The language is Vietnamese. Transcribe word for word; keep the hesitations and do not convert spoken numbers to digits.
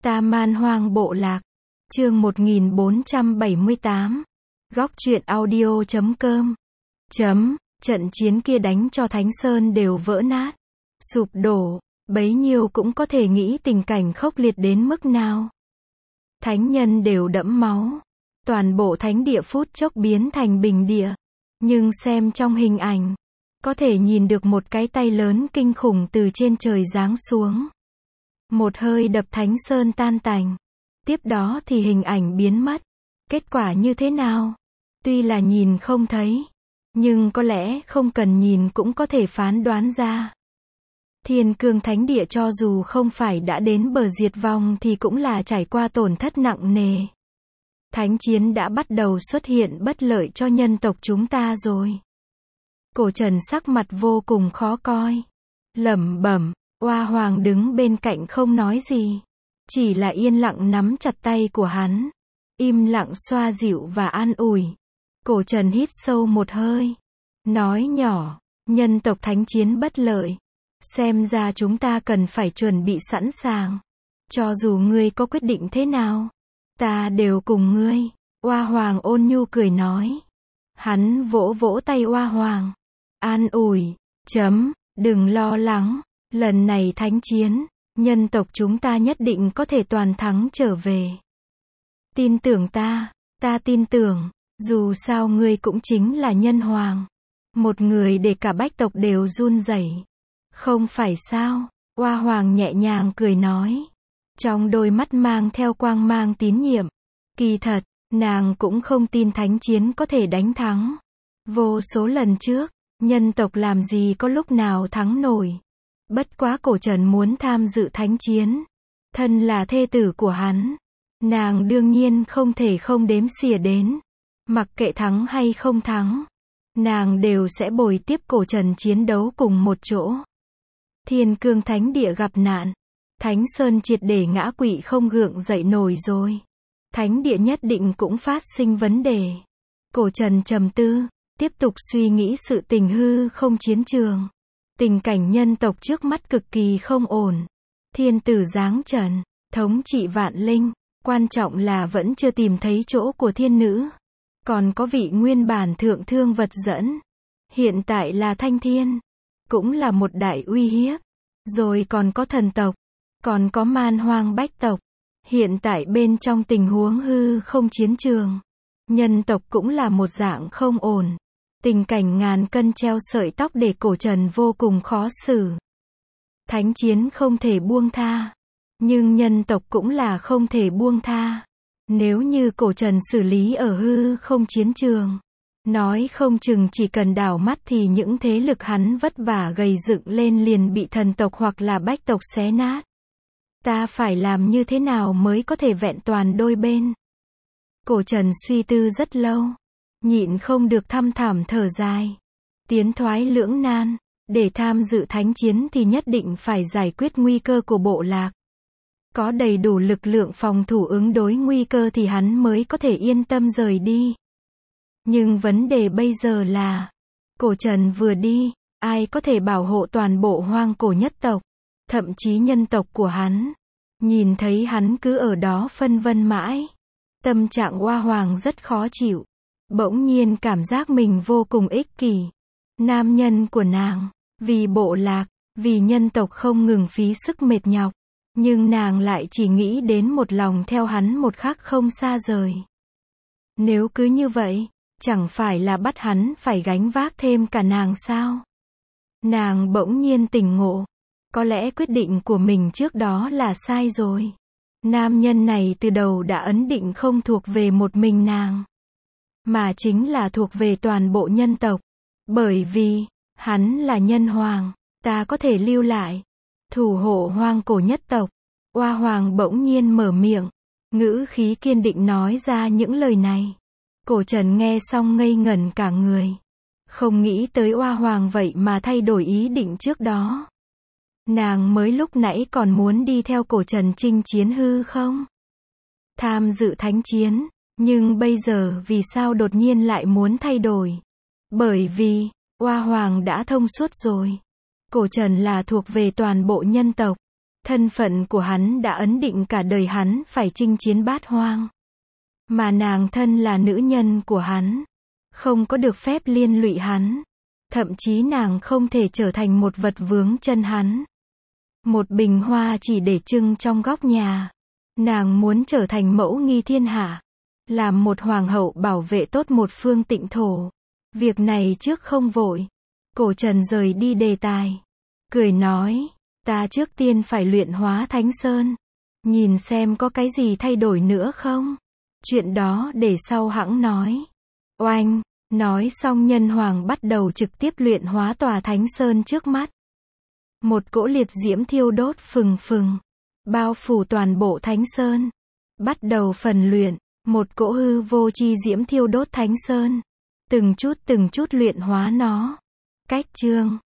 Ta Man Hoang Bộ Lạc. Chương một nghìn bốn trăm bảy mươi tám. Góc truyện audio chấm com. Chấm, trận chiến kia đánh cho Thánh Sơn đều vỡ nát, sụp đổ, bấy nhiêu cũng có thể nghĩ tình cảnh khốc liệt đến mức nào. Thánh nhân đều đẫm máu, toàn bộ thánh địa phút chốc biến thành bình địa. Nhưng xem trong hình ảnh, có thể nhìn được một cái tay lớn kinh khủng từ trên trời giáng xuống. Một hơi đập Thánh Sơn tan tành. Tiếp đó thì hình ảnh biến mất. Kết quả như thế nào? Tuy là nhìn không thấy, nhưng có lẽ không cần nhìn cũng có thể phán đoán ra. Thiên Cương Thánh Địa cho dù không phải đã đến bờ diệt vong thì cũng là trải qua tổn thất nặng nề. Thánh chiến đã bắt đầu xuất hiện bất lợi cho nhân tộc chúng ta rồi. Cổ Trần sắc mặt vô cùng khó coi. Lẩm bẩm, Oa Hoàng đứng bên cạnh không nói gì. Chỉ là yên lặng nắm chặt tay của hắn. Im lặng xoa dịu và an ủi. Cổ Trần hít sâu một hơi. Nói nhỏ, nhân tộc thánh chiến bất lợi. Xem ra chúng ta cần phải chuẩn bị sẵn sàng. Cho dù ngươi có quyết định thế nào, ta đều cùng ngươi. Oa Hoàng ôn nhu cười nói. Hắn vỗ vỗ tay Oa Hoàng. An ủi, chấm, đừng lo lắng. Lần này thánh chiến, nhân tộc chúng ta nhất định có thể toàn thắng trở về. Tin tưởng ta, ta tin tưởng, dù sao ngươi cũng chính là nhân hoàng. Một người để cả bách tộc đều run rẩy. Không phải sao? Oa Hoàng nhẹ nhàng cười nói. Trong đôi mắt mang theo quang mang tín nhiệm. Kỳ thật, nàng cũng không tin thánh chiến có thể đánh thắng. Vô số lần trước, nhân tộc làm gì có lúc nào thắng nổi. Bất quá Cổ Trần muốn tham dự thánh chiến. Thân là thê tử của hắn. Nàng đương nhiên không thể không đếm xỉa đến. Mặc kệ thắng hay không thắng, nàng đều sẽ bồi tiếp Cổ Trần chiến đấu cùng một chỗ. Thiên Cương Thánh Địa gặp nạn. Thánh Sơn triệt để ngã quỵ không gượng dậy nổi rồi. Thánh Địa nhất định cũng phát sinh vấn đề. Cổ Trần trầm tư, tiếp tục suy nghĩ sự tình hư không chiến trường. Tình cảnh nhân tộc trước mắt cực kỳ không ổn. Thiên tử giáng trần, thống trị vạn linh. Quan trọng là vẫn chưa tìm thấy chỗ của thiên nữ. Còn có vị nguyên bản thượng thương vật dẫn. Hiện tại là Thanh Thiên. Cũng là một đại uy hiếp. Rồi còn có thần tộc. Còn có Man Hoang bách tộc. Hiện tại bên trong tình huống hư không chiến trường, nhân tộc cũng là một dạng không ổn. Tình cảnh ngàn cân treo sợi tóc để Cổ Trần vô cùng khó xử. Thánh chiến không thể buông tha. Nhưng nhân tộc cũng là không thể buông tha. Nếu như Cổ Trần xử lý ở hư không chiến trường, nói không chừng chỉ cần đảo mắt thì những thế lực hắn vất vả gầy dựng lên liền bị thần tộc hoặc là bách tộc xé nát. Ta phải làm như thế nào mới có thể vẹn toàn đôi bên? Cổ Trần suy tư rất lâu. Nhịn không được thăm thẳm thở dài. Tiến thoái lưỡng nan. Để tham dự thánh chiến thì nhất định phải giải quyết nguy cơ của bộ lạc. Có đầy đủ lực lượng phòng thủ ứng đối nguy cơ thì hắn mới có thể yên tâm rời đi. Nhưng vấn đề bây giờ là, Cổ Trần vừa đi, ai có thể bảo hộ toàn bộ hoang cổ nhất tộc, thậm chí nhân tộc của hắn. Nhìn thấy hắn cứ ở đó phân vân mãi. Tâm trạng Oa Hoàng rất khó chịu. Bỗng nhiên cảm giác mình vô cùng ích kỷ. Nam nhân của nàng, vì bộ lạc, vì nhân tộc không ngừng phí sức mệt nhọc. Nhưng nàng lại chỉ nghĩ đến một lòng theo hắn một khắc không xa rời. Nếu cứ như vậy, chẳng phải là bắt hắn phải gánh vác thêm cả nàng sao? Nàng bỗng nhiên tỉnh ngộ. Có lẽ quyết định của mình trước đó là sai rồi. Nam nhân này từ đầu đã ấn định không thuộc về một mình nàng, mà chính là thuộc về toàn bộ nhân tộc. Bởi vì, hắn là nhân hoàng, ta có thể lưu lại, thủ hộ hoang cổ nhất tộc. Oa Hoàng bỗng nhiên mở miệng, ngữ khí kiên định nói ra những lời này. Cổ Trần nghe xong ngây ngẩn cả người. Không nghĩ tới Oa Hoàng vậy mà thay đổi ý định trước đó. Nàng mới lúc nãy còn muốn đi theo Cổ Trần chinh chiến hư không? Tham dự thánh chiến, nhưng bây giờ vì sao đột nhiên lại muốn thay đổi? Bởi vì, Oa Hoàng đã thông suốt rồi. Cổ Trần là thuộc về toàn bộ nhân tộc. Thân phận của hắn đã ấn định cả đời hắn phải chinh chiến bát hoang. Mà nàng thân là nữ nhân của hắn, không có được phép liên lụy hắn. Thậm chí nàng không thể trở thành một vật vướng chân hắn. Một bình hoa chỉ để trưng trong góc nhà. Nàng muốn trở thành mẫu nghi thiên hạ. Làm một hoàng hậu bảo vệ tốt một phương tịnh thổ. Việc này trước không vội. Cổ Trần rời đi đề tài. Cười nói, ta trước tiên phải luyện hóa Thánh Sơn. Nhìn xem có cái gì thay đổi nữa không? Chuyện đó để sau hẵng nói. Oanh, nói xong nhân hoàng bắt đầu trực tiếp luyện hóa tòa Thánh Sơn trước mắt. Một cỗ liệt diễm thiêu đốt phừng phừng, bao phủ toàn bộ Thánh Sơn. Bắt đầu phần luyện, một cỗ hư vô chi diễm thiêu đốt Thánh Sơn. Từng chút từng chút luyện hóa nó. Cách chương